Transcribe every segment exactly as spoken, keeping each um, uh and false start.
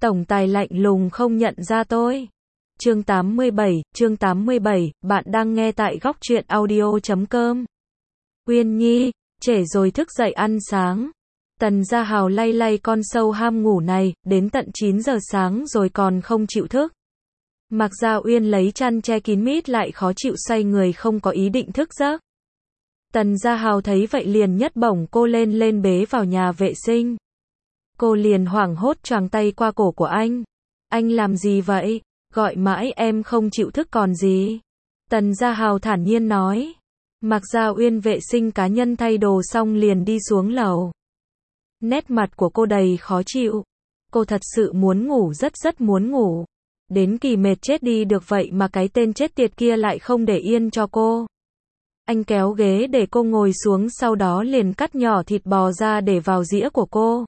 Tổng tài lạnh lùng không nhận ra tôi. Chương tám mươi bảy, chương tám mươi bảy, bạn đang nghe tại góc truyện audio chấm com. Uyên Nhi, trễ rồi thức dậy ăn sáng. Tần Gia Hào lay lay con sâu ham ngủ này, đến tận chín giờ sáng rồi còn không chịu thức. Mạc Gia Uyên lấy chăn che kín mít lại khó chịu xoay người không có ý định thức giấc. Tần Gia Hào thấy vậy liền nhấc bổng cô lên lên bế vào nhà vệ sinh. Cô liền hoảng hốt choàng tay qua cổ của anh. Anh làm gì vậy? Gọi mãi em không chịu thức còn gì. Tần Gia Hào thản nhiên nói. Mạc Gia Uyên vệ sinh cá nhân thay đồ xong liền đi xuống lầu. Nét mặt của cô đầy khó chịu. Cô thật sự muốn ngủ, rất rất muốn ngủ. Đến kỳ mệt chết đi được vậy mà cái tên chết tiệt kia lại không để yên cho cô. Anh kéo ghế để cô ngồi xuống, sau đó liền cắt nhỏ thịt bò ra để vào dĩa của cô.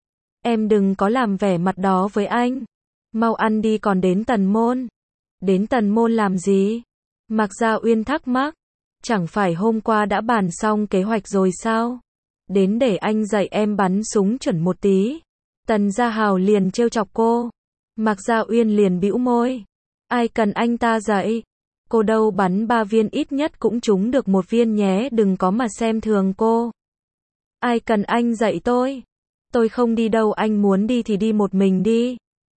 Em đừng có làm vẻ mặt đó với anh. Mau ăn đi, còn đến Tần Môn. Đến Tần Môn làm gì? Mạc Gia Uyên thắc mắc. Chẳng phải hôm qua đã bàn xong kế hoạch rồi sao? Đến để anh dạy em bắn súng chuẩn một tí. Tần Gia Hào liền trêu chọc cô. Mạc Gia Uyên liền bĩu môi. Ai cần anh ta dạy? Cô đâu bắn ba viên ít nhất cũng trúng được một viên nhé, đừng có mà xem thường cô. Ai cần anh dạy tôi? Tôi không đi đâu, anh muốn đi thì đi một mình đi.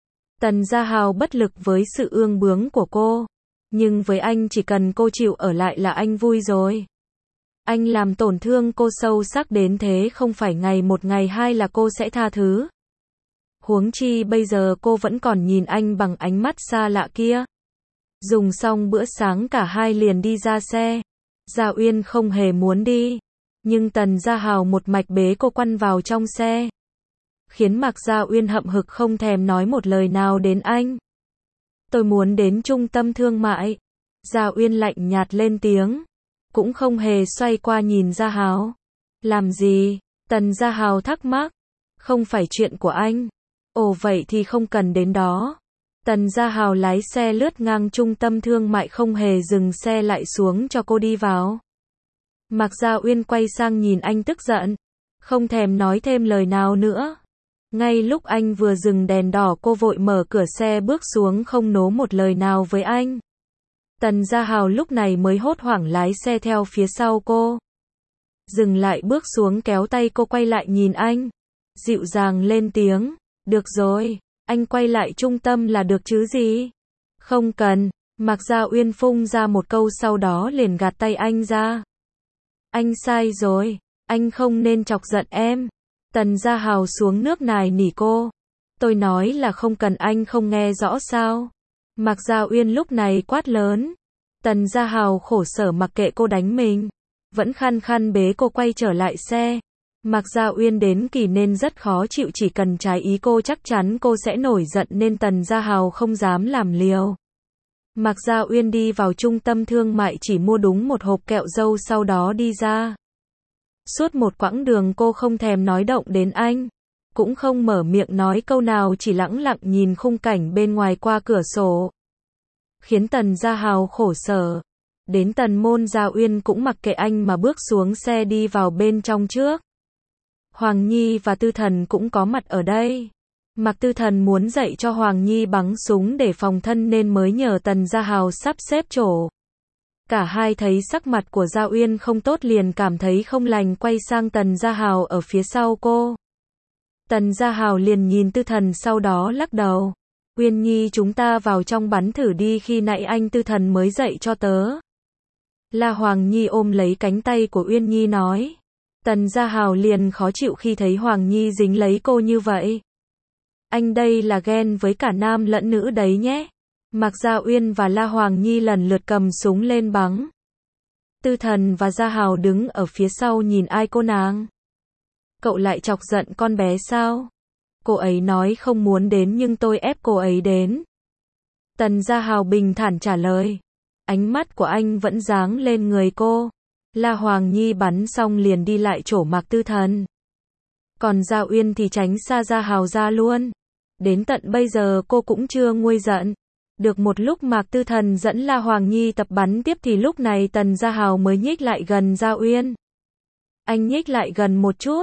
Tần Gia Hào bất lực với sự ương bướng của cô. Nhưng với anh chỉ cần cô chịu ở lại là anh vui rồi. Anh làm tổn thương cô sâu sắc đến thế không phải ngày một ngày hai là cô sẽ tha thứ. Huống chi bây giờ cô vẫn còn nhìn anh bằng ánh mắt xa lạ kia. Dùng xong bữa sáng cả hai liền đi ra xe. Gia Uyên không hề muốn đi. Nhưng Tần Gia Hào một mạch bế cô quăn vào trong xe. Khiến Mạc Gia Uyên hậm hực không thèm nói một lời nào đến anh. Tôi muốn đến trung tâm thương mại. Gia Uyên lạnh nhạt lên tiếng. Cũng không hề xoay qua nhìn Gia Hào. Làm gì? Tần Gia Hào thắc mắc. Không phải chuyện của anh. Ồ vậy thì không cần đến đó. Tần Gia Hào lái xe lướt ngang trung tâm thương mại không hề dừng xe lại xuống cho cô đi vào. Mạc Gia Uyên quay sang nhìn anh tức giận. Không thèm nói thêm lời nào nữa. Ngay lúc anh vừa dừng đèn đỏ cô vội mở cửa xe bước xuống không nố một lời nào với anh. Tần Gia Hào lúc này mới hốt hoảng lái xe theo phía sau cô. Dừng lại bước xuống kéo tay cô quay lại nhìn anh. Dịu dàng lên tiếng. Được rồi, anh quay lại trung tâm là được chứ gì? Không cần. Mạc Gia Uyên phun ra một câu sau đó liền gạt tay anh ra. Anh sai rồi, anh không nên chọc giận em. Tần Gia Hào xuống nước nài nỉ cô. Tôi nói là không cần, anh không nghe rõ sao? Mạc Gia Uyên lúc này quát lớn. Tần Gia Hào khổ sở mặc kệ cô đánh mình. Vẫn khăn khăn bế cô quay trở lại xe. Mạc Gia Uyên đến kỳ nên rất khó chịu, chỉ cần trái ý cô chắc chắn cô sẽ nổi giận nên Tần Gia Hào không dám làm liều. Mạc Gia Uyên đi vào trung tâm thương mại chỉ mua đúng một hộp kẹo dâu sau đó đi ra. Suốt một quãng đường cô không thèm nói động đến anh. Cũng không mở miệng nói câu nào, chỉ lẳng lặng nhìn khung cảnh bên ngoài qua cửa sổ. Khiến Tần Gia Hào khổ sở. Đến Tần Môn Gia Uyên cũng mặc kệ anh mà bước xuống xe đi vào bên trong trước. Hoàng Nhi và Tư Thần cũng có mặt ở đây. Mạc Tư Thần muốn dạy cho Hoàng Nhi bắn súng để phòng thân nên mới nhờ Tần Gia Hào sắp xếp chỗ. Cả hai thấy sắc mặt của Gia Uyên không tốt liền cảm thấy không lành, quay sang Tần Gia Hào ở phía sau cô. Tần Gia Hào liền nhìn Tư Thần sau đó lắc đầu. Uyên Nhi, chúng ta vào trong bắn thử đi, khi nãy anh Tư Thần mới dạy cho tớ. La Hoàng Nhi ôm lấy cánh tay của Uyên Nhi nói. Tần Gia Hào liền khó chịu khi thấy Hoàng Nhi dính lấy cô như vậy. Anh đây là ghen với cả nam lẫn nữ đấy nhé. Mạc Gia Uyên và La Hoàng Nhi lần lượt cầm súng lên bắn. Tư Thần và Gia Hào đứng ở phía sau nhìn ai cô nàng. Cậu lại chọc giận con bé sao? Cô ấy nói không muốn đến nhưng tôi ép cô ấy đến. Tần Gia Hào bình thản trả lời. Ánh mắt của anh vẫn dáng lên người cô. La Hoàng Nhi bắn xong liền đi lại chỗ Mạc Tư Thần. Còn Gia Uyên thì tránh xa Gia Hào ra luôn. Đến tận bây giờ cô cũng chưa nguôi giận. Được một lúc Mạc Tư Thần dẫn La Hoàng Nhi tập bắn tiếp thì lúc này Tần Gia Hào mới nhích lại gần Gia Uyên. Anh nhích lại gần một chút.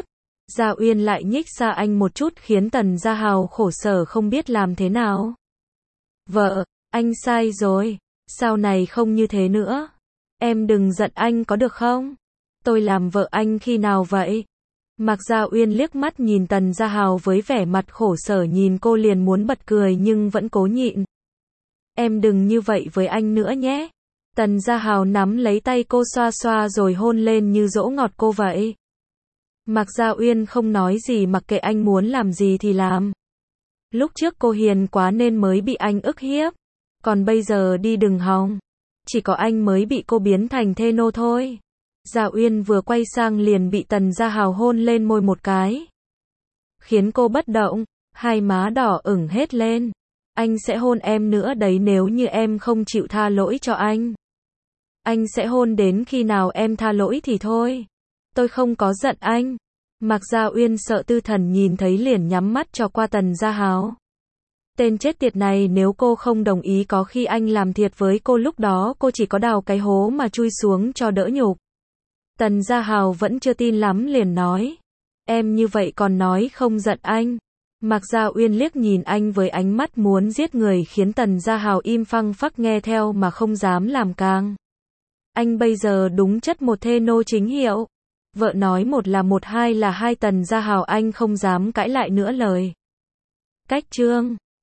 Gia Uyên lại nhích xa anh một chút khiến Tần Gia Hào khổ sở không biết làm thế nào. Vợ, anh sai rồi, sau này không như thế nữa. Em đừng giận anh có được không? Tôi làm vợ anh khi nào vậy? Mạc Gia Uyên liếc mắt nhìn Tần Gia Hào với vẻ mặt khổ sở, nhìn cô liền muốn bật cười nhưng vẫn cố nhịn. Em đừng như vậy với anh nữa nhé. Tần Gia Hào nắm lấy tay cô xoa xoa rồi hôn lên như dỗ ngọt cô vậy. Mạc Gia Uyên không nói gì, mặc kệ anh muốn làm gì thì làm. Lúc trước cô hiền quá nên mới bị anh ức hiếp. Còn bây giờ đi đừng hòng. Chỉ có anh mới bị cô biến thành thê nô thôi. Gia Uyên vừa quay sang liền bị Tần Gia Hào hôn lên môi một cái. Khiến cô bất động, hai má đỏ ửng hết lên. Anh sẽ hôn em nữa đấy nếu như em không chịu tha lỗi cho anh. Anh sẽ hôn đến khi nào em tha lỗi thì thôi. Tôi không có giận anh. Mạc Gia Uyên sợ Tư Thần nhìn thấy liền nhắm mắt cho qua Tần Gia Hào. Tên chết tiệt này, nếu cô không đồng ý có khi anh làm thiệt với cô, lúc đó cô chỉ có đào cái hố mà chui xuống cho đỡ nhục. Tần Gia Hào vẫn chưa tin lắm liền nói. Em như vậy còn nói không giận anh. Mạc Gia Uyên liếc nhìn anh với ánh mắt muốn giết người khiến Tần Gia Hào im phăng phắc nghe theo mà không dám làm càng. Anh bây giờ đúng chất một thê nô chính hiệu. Vợ nói một là một, hai là hai, Tần Gia Hào anh không dám cãi lại nữa lời. Cách chương